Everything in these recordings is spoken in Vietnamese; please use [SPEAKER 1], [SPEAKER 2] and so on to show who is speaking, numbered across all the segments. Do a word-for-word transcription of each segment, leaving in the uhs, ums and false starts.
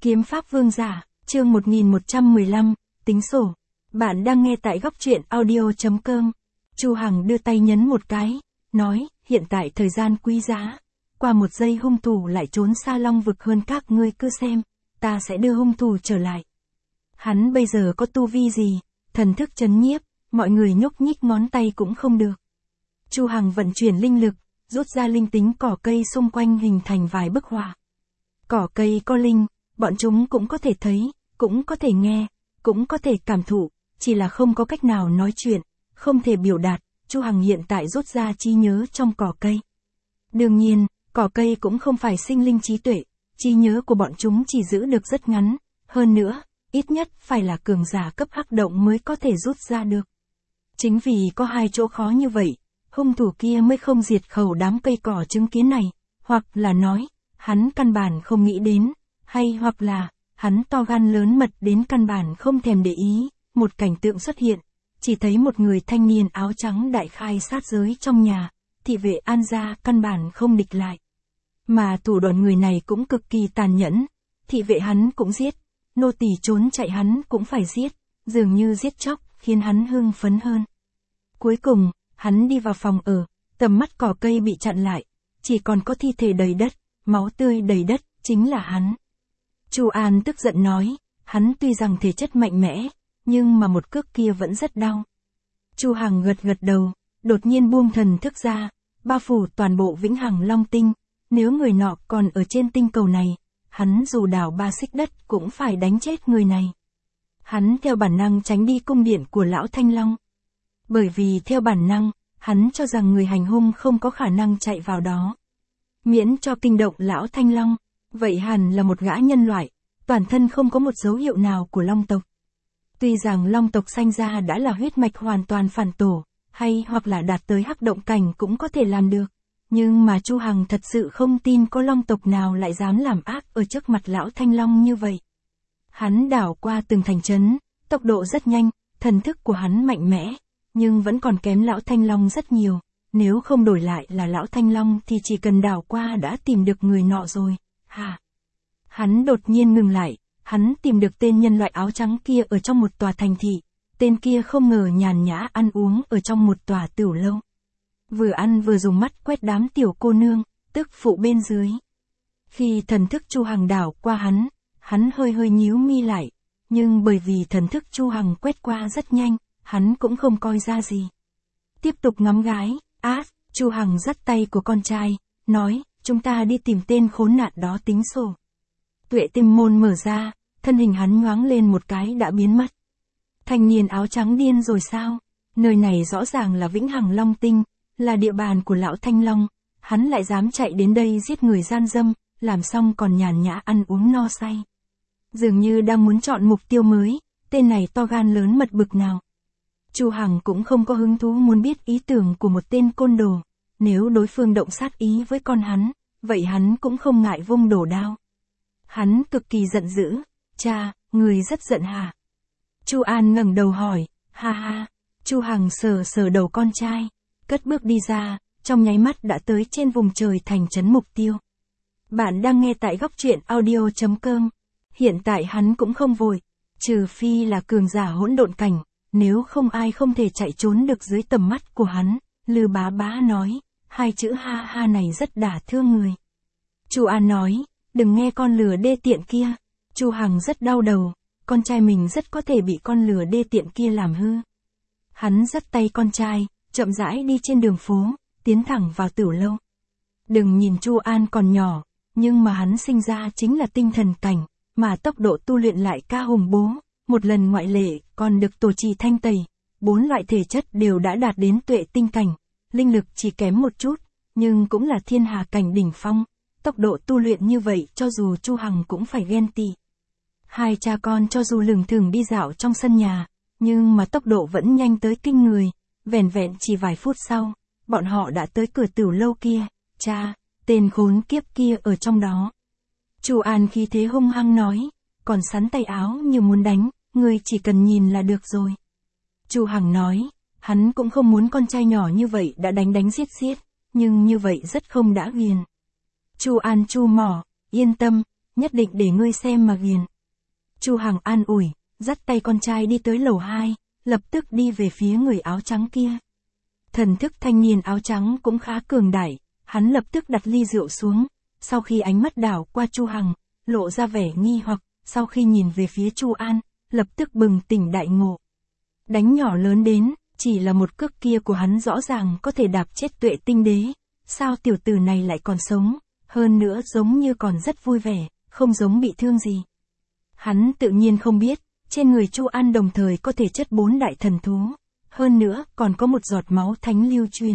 [SPEAKER 1] Kiếm pháp vương giả, chương một nghìn một trăm mười lăm, tính sổ. Bạn đang nghe tại góc truyện audio chấm com. Chu Hằng đưa tay nhấn một cái, nói, hiện tại thời gian quý giá. Qua một giây hung thủ lại trốn xa long vực hơn, các ngươi cứ xem, ta sẽ đưa hung thủ trở lại. Hắn bây giờ có tu vi gì, thần thức chấn nhiếp, mọi người nhúc nhích ngón tay cũng không được. Chu Hằng vận chuyển linh lực, rút ra linh tính cỏ cây xung quanh hình thành vài bức họa. Cỏ cây có linh, bọn chúng cũng có thể thấy, cũng có thể nghe, cũng có thể cảm thụ, chỉ là không có cách nào nói chuyện, không thể biểu đạt. Chu Hằng hiện tại rút ra trí nhớ trong cỏ cây. Đương nhiên, cỏ cây cũng không phải sinh linh trí tuệ, trí nhớ của bọn chúng chỉ giữ được rất ngắn, hơn nữa, ít nhất phải là cường giả cấp hắc động mới có thể rút ra được. Chính vì có hai chỗ khó như vậy, hung thủ kia mới không diệt khẩu đám cây cỏ chứng kiến này, hoặc là nói, hắn căn bản không nghĩ đến, hay hoặc là, hắn to gan lớn mật đến căn bản không thèm để ý. Một cảnh tượng xuất hiện, chỉ thấy một người thanh niên áo trắng đại khai sát giới trong nhà, thị vệ An gia căn bản không địch lại. Mà thủ đoạn người này cũng cực kỳ tàn nhẫn, thị vệ hắn cũng giết, nô tỳ trốn chạy hắn cũng phải giết, dường như giết chóc, khiến hắn hưng phấn hơn. Cuối cùng, hắn đi vào phòng ở, tầm mắt cỏ cây bị chặn lại, chỉ còn có thi thể đầy đất, máu tươi đầy đất, chính là hắn. Chu An tức giận nói, hắn tuy rằng thể chất mạnh mẽ, nhưng mà một cước kia vẫn rất đau. Chu Hằng gật gật đầu, đột nhiên buông thần thức ra, bao phủ toàn bộ Vĩnh Hằng Long Tinh, nếu người nọ còn ở trên tinh cầu này, hắn dù đào ba xích đất cũng phải đánh chết người này. Hắn theo bản năng tránh đi cung điện của lão Thanh Long. Bởi vì theo bản năng, hắn cho rằng người hành hung không có khả năng chạy vào đó. Miễn cho kinh động lão Thanh Long, vậy hẳn là một gã nhân loại, toàn thân không có một dấu hiệu nào của long tộc. Tuy rằng long tộc sanh ra đã là huyết mạch hoàn toàn phản tổ, hay hoặc là đạt tới hắc động cảnh cũng có thể làm được, nhưng mà Chu Hằng thật sự không tin có long tộc nào lại dám làm ác ở trước mặt lão Thanh Long như vậy. Hắn đảo qua từng thành trấn, tốc độ rất nhanh, thần thức của hắn mạnh mẽ, nhưng vẫn còn kém lão Thanh Long rất nhiều, nếu không đổi lại là lão Thanh Long thì chỉ cần đảo qua đã tìm được người nọ rồi. Hả? Hắn đột nhiên ngừng lại, hắn tìm được tên nhân loại áo trắng kia ở trong một tòa thành thị, tên kia không ngờ nhàn nhã ăn uống ở trong một tòa tửu lâu. Vừa ăn vừa dùng mắt quét đám tiểu cô nương, tức phụ bên dưới. Khi thần thức Chu Hằng đảo qua hắn, hắn hơi hơi nhíu mi lại, nhưng bởi vì thần thức Chu Hằng quét qua rất nhanh, hắn cũng không coi ra gì. Tiếp tục ngắm gái, á, Chu Hằng dắt tay của con trai, nói, chúng ta đi tìm tên khốn nạn đó tính sổ. Tuệ tinh môn mở ra, thân hình hắn nhoáng lên một cái đã biến mất. Thanh niên áo trắng điên rồi sao? Nơi này rõ ràng là Vĩnh Hằng Long Tinh, là địa bàn của lão Thanh Long, hắn lại dám chạy đến đây giết người gian dâm, làm xong còn nhàn nhã ăn uống no say. Dường như đang muốn chọn mục tiêu mới, tên này to gan lớn mật bực nào. Chu Hằng cũng không có hứng thú muốn biết ý tưởng của một tên côn đồ, nếu đối phương động sát ý với con hắn, vậy hắn cũng không ngại vung đổ đao. Hắn cực kỳ giận dữ, cha, người rất giận hả? Chu An ngẩng đầu hỏi, ha ha. Chu Hằng sờ sờ đầu con trai, cất bước đi ra, trong nháy mắt đã tới trên vùng trời thành trấn mục tiêu. Bạn đang nghe tại góc truyện audio chấm com. Hiện tại hắn cũng không vội, trừ phi là cường giả hỗn độn cảnh, nếu không ai không thể chạy trốn được dưới tầm mắt của hắn. Lư bá bá nói, hai chữ ha ha này rất đả thương người. Chu An nói, đừng nghe con lừa đê tiện kia. Chu Hằng rất đau đầu, con trai mình rất có thể bị con lừa đê tiện kia làm hư. Hắn dắt tay con trai, chậm rãi đi trên đường phố, tiến thẳng vào tửu lâu. Đừng nhìn Chu An còn nhỏ, nhưng mà hắn sinh ra chính là tinh thần cảnh, mà tốc độ tu luyện lại ca hùng bố, một lần ngoại lệ, còn được tổ trì thanh tẩy, bốn loại thể chất đều đã đạt đến tuệ tinh cảnh, linh lực chỉ kém một chút, nhưng cũng là thiên hà cảnh đỉnh phong, tốc độ tu luyện như vậy cho dù Chu Hằng cũng phải ghen tị. Hai cha con cho dù lừng thừng đi dạo trong sân nhà, nhưng mà tốc độ vẫn nhanh tới kinh người, vẻn vẹn chỉ vài phút sau, bọn họ đã tới cửa tửu lâu kia, cha, tên khốn kiếp kia ở trong đó. Chu An khí thế hung hăng nói, còn sắn tay áo như muốn đánh, ngươi chỉ cần nhìn là được rồi. Chu Hằng nói, hắn cũng không muốn con trai nhỏ như vậy đã đánh đánh giết giết, nhưng như vậy rất không đã ghiền. Chu An chu mỏ, yên tâm, nhất định để ngươi xem mà ghiền. Chu Hằng an ủi, dắt tay con trai đi tới lầu hai, lập tức đi về phía người áo trắng kia. Thần thức thanh niên áo trắng cũng khá cường đại, hắn lập tức đặt ly rượu xuống, sau khi ánh mắt đảo qua Chu Hằng, lộ ra vẻ nghi hoặc, sau khi nhìn về phía Chu An, lập tức bừng tỉnh đại ngộ. Đánh nhỏ lớn đến, chỉ là một cước kia của hắn rõ ràng có thể đạp chết Tuệ Tinh Đế, sao tiểu tử này lại còn sống, hơn nữa giống như còn rất vui vẻ, không giống bị thương gì. Hắn tự nhiên không biết, trên người Chu An đồng thời có thể chất bốn đại thần thú, hơn nữa còn có một giọt máu thánh lưu truyền.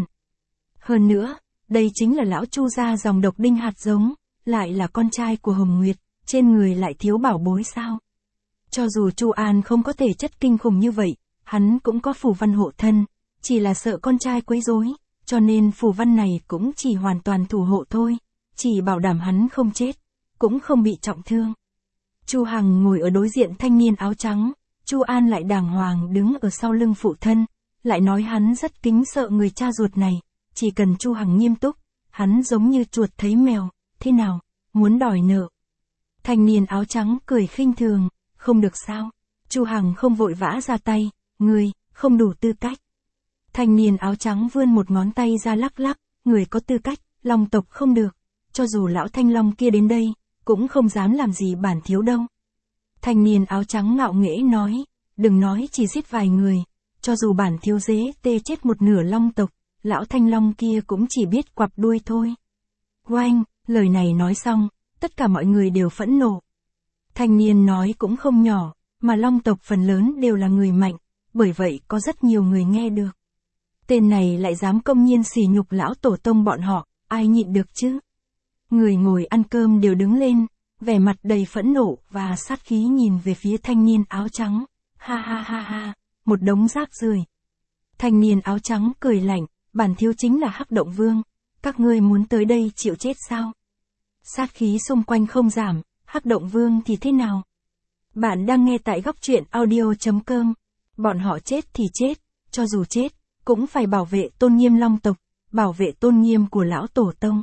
[SPEAKER 1] Hơn nữa, đây chính là lão Chu gia dòng độc đinh hạt giống, lại là con trai của Hồng Nguyệt, trên người lại thiếu bảo bối sao? Cho dù Chu An không có thể chất kinh khủng như vậy, hắn cũng có phù văn hộ thân, chỉ là sợ con trai quấy rối, cho nên phù văn này cũng chỉ hoàn toàn thủ hộ thôi, chỉ bảo đảm hắn không chết, cũng không bị trọng thương. Chu Hằng ngồi ở đối diện thanh niên áo trắng, Chu An lại đàng hoàng đứng ở sau lưng phụ thân, lại nói hắn rất kính sợ người cha ruột này, chỉ cần Chu Hằng nghiêm túc, hắn giống như chuột thấy mèo, thế nào, muốn đòi nợ. Thanh niên áo trắng cười khinh thường, không được sao, Chu Hằng không vội vã ra tay, ngươi, không đủ tư cách. Thanh niên áo trắng vươn một ngón tay ra lắc lắc, người có tư cách, Long tộc không được, cho dù lão Thanh Long kia đến đây, cũng không dám làm gì bản thiếu đâu. Thanh niên áo trắng ngạo nghễ nói, đừng nói chỉ giết vài người, cho dù bản thiếu dế tê chết một nửa Long tộc, lão Thanh Long kia cũng chỉ biết quặp đuôi thôi. Oanh, lời này nói xong, tất cả mọi người đều phẫn nộ. Thanh niên nói cũng không nhỏ, mà Long tộc phần lớn đều là người mạnh, bởi vậy có rất nhiều người nghe được. Tên này lại dám công nhiên sỉ nhục lão tổ tông bọn họ, ai nhịn được chứ? Người ngồi ăn cơm đều đứng lên, vẻ mặt đầy phẫn nộ và sát khí nhìn về phía thanh niên áo trắng. Ha ha ha ha, một đống rác rưởi. Thanh niên áo trắng cười lạnh, bản thiếu chính là Hắc Động Vương, các ngươi muốn tới đây chịu chết sao? Sát khí xung quanh không giảm, Hắc Động Vương thì thế nào? Bạn đang nghe tại góc truyện audio chấm com. Bọn họ chết thì chết, cho dù chết, cũng phải bảo vệ tôn nghiêm Long tộc, bảo vệ tôn nghiêm của lão tổ tông.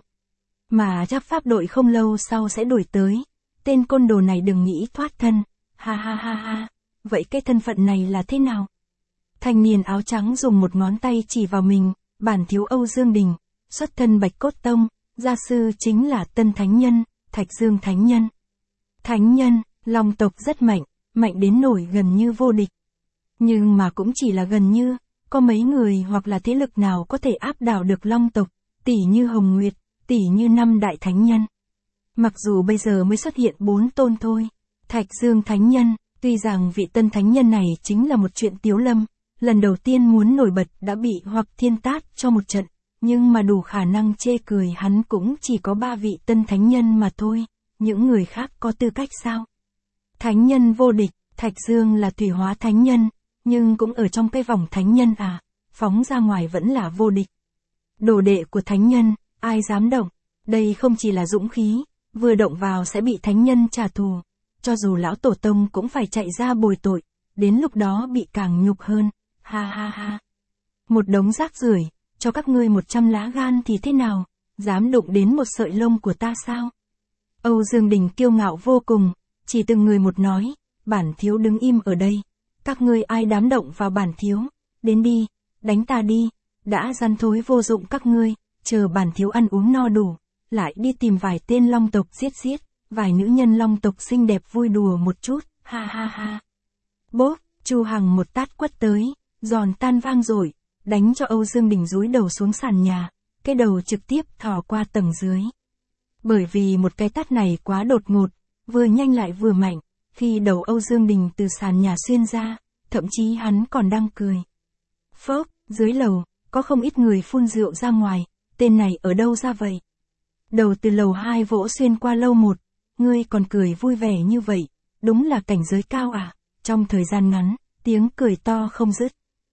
[SPEAKER 1] Mà chắc pháp đội không lâu sau sẽ đuổi tới, tên côn đồ này đừng nghĩ thoát thân, ha ha ha ha, vậy cái thân phận này là thế nào? Thanh niên áo trắng dùng một ngón tay chỉ vào mình, bản thiếu Âu Dương Đình, xuất thân Bạch Cốt Tông, gia sư chính là Tân Thánh Nhân, Thạch Dương Thánh Nhân. Thánh Nhân, Long tộc rất mạnh, mạnh đến nổi gần như vô địch. Nhưng mà cũng chỉ là gần như, có mấy người hoặc là thế lực nào có thể áp đảo được Long tộc, tỷ như Hồng Nguyệt, tỷ như năm đại thánh nhân. Mặc dù bây giờ mới xuất hiện bốn tôn thôi, Thạch Dương Thánh Nhân, tuy rằng vị Tân Thánh Nhân này chính là một chuyện tiếu lâm, lần đầu tiên muốn nổi bật đã bị Hoặc Thiên tát cho một trận, nhưng mà đủ khả năng chê cười hắn cũng chỉ có ba vị Tân Thánh Nhân mà thôi, những người khác có tư cách sao? Thánh Nhân vô địch, Thạch Dương là thủy hóa Thánh Nhân, nhưng cũng ở trong cái vòng Thánh Nhân à, phóng ra ngoài vẫn là vô địch. Đồ đệ của Thánh Nhân, ai dám động, đây không chỉ là dũng khí, vừa động vào sẽ bị Thánh Nhân trả thù, cho dù lão tổ tông cũng phải chạy ra bồi tội, đến lúc đó bị càng nhục hơn, ha ha ha. Một đống rác rưởi, cho các ngươi một trăm lá gan thì thế nào, dám đụng đến một sợi lông của ta sao? Âu Dương Đình kiêu ngạo vô cùng, chỉ từng người một nói, bản thiếu đứng im ở đây, các ngươi ai dám động vào bản thiếu, đến đi, đánh ta đi, đã gian thối vô dụng các ngươi, chờ bản thiếu ăn uống no đủ, lại đi tìm vài tên Long tộc giết giết, vài nữ nhân Long tộc xinh đẹp vui đùa một chút, ha ha ha. Bốp, Chu Hằng một tát quất tới, giòn tan vang rồi, đánh cho Âu Dương Đình dúi đầu xuống sàn nhà, cái đầu trực tiếp thò qua tầng dưới. Bởi vì một cái tát này quá đột ngột, vừa nhanh lại vừa mạnh, khi đầu Âu Dương Đình từ sàn nhà xuyên ra, thậm chí hắn còn đang cười. Phốc, dưới lầu, có không ít người phun rượu ra ngoài, tên này ở đâu ra vậy? Đầu từ lầu hai vỗ xuyên qua lầu một, ngươi còn cười vui vẻ như vậy, đúng là cảnh giới cao à, trong thời gian ngắn, tiếng cười to không dứt.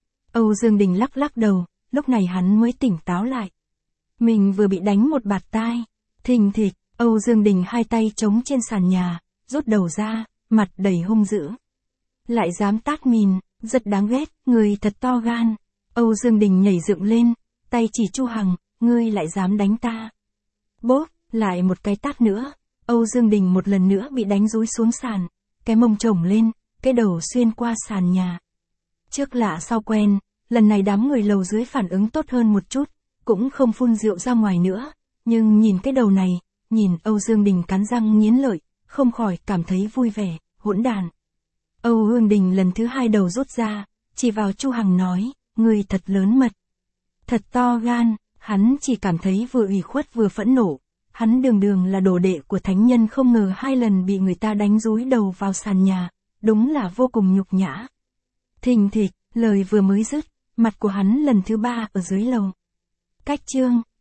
[SPEAKER 1] Âu Dương Đình lắc lắc đầu, lúc này hắn mới tỉnh táo lại. Mình vừa bị đánh một bạt tai, thình thịch, Âu Dương Đình hai tay chống trên sàn nhà, rút đầu ra, mặt đầy hung dữ. Lại dám tát mình, rất đáng ghét, người thật to gan. Âu Dương Đình nhảy dựng lên, tay chỉ Chu Hằng, ngươi lại dám đánh ta. Bốp, lại một cái tát nữa, Âu Dương Đình một lần nữa bị đánh rúi xuống sàn, cái mông chổng lên, cái đầu xuyên qua sàn nhà. Trước lạ sau quen, lần này đám người lầu dưới phản ứng tốt hơn một chút, cũng không phun rượu ra ngoài nữa, nhưng nhìn cái đầu này, nhìn Âu Dương Đình cắn răng nghiến lợi, không khỏi cảm thấy vui vẻ, hỗn đàn. Âu Dương Đình lần thứ hai đầu rút ra, chỉ vào Chu Hằng nói, người thật lớn mật, thật to gan. Hắn chỉ cảm thấy vừa ủy khuất vừa phẫn nộ. Hắn đường đường là đồ đệ của thánh nhân, không ngờ hai lần bị người ta đánh rúi đầu vào sàn nhà, đúng là vô cùng nhục nhã. Thình thịch, lời vừa mới dứt, mặt của hắn lần thứ ba ở dưới lầu. Cách chương